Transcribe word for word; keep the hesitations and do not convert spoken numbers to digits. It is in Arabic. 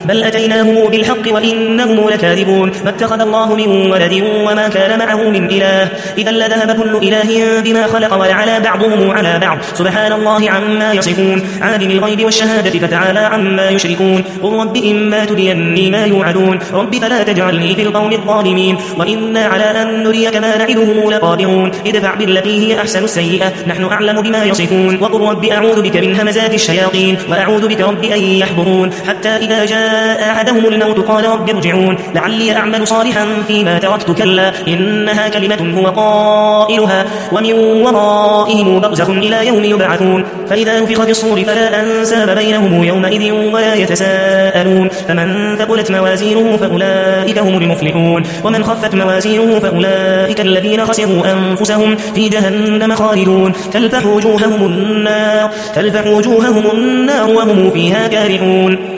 بل أتيناهم بالحق وإنهم لكاذبون ما اتخذ الله من ولد وما كان معه من إله إذا لذهب كل إله بما خلق ولعلى بعضهم على بعض سبحان الله عما يصفون عالم الغيب والشهادة فتعالى عما يشركون قل رب إما تريني ما يوعدون رب فلا تجعلني في القوم الظالمين وإنا على أن نريك ما نعدهم لقادرون ادفع بالتي هي أحسن السيئة نحن أعلم بما يصفون وقل رب أعوذ بك من همزات الشياطين وأعوذ بك رب أن يحضرون حتى إذا جاء أحدهم الموت قال رب ارجعون لعلي أعمل صالحا فيما تركت كلا إنها كلمة هو قائلها ومن ورائهم برزخ إلى يوم يبعثون فإذا نفخ في الصور فلا أنساب بينهم يومئذ ولا يتساءلون فمن ثقلت موازينه فأولئك هم المفلحون ومن خفت موازينه فأولئك الذين خسروا أنفسهم في جهنم خالدون تلفح وجوههم النار, تلفح وجوههم النار وهم فيها كارحون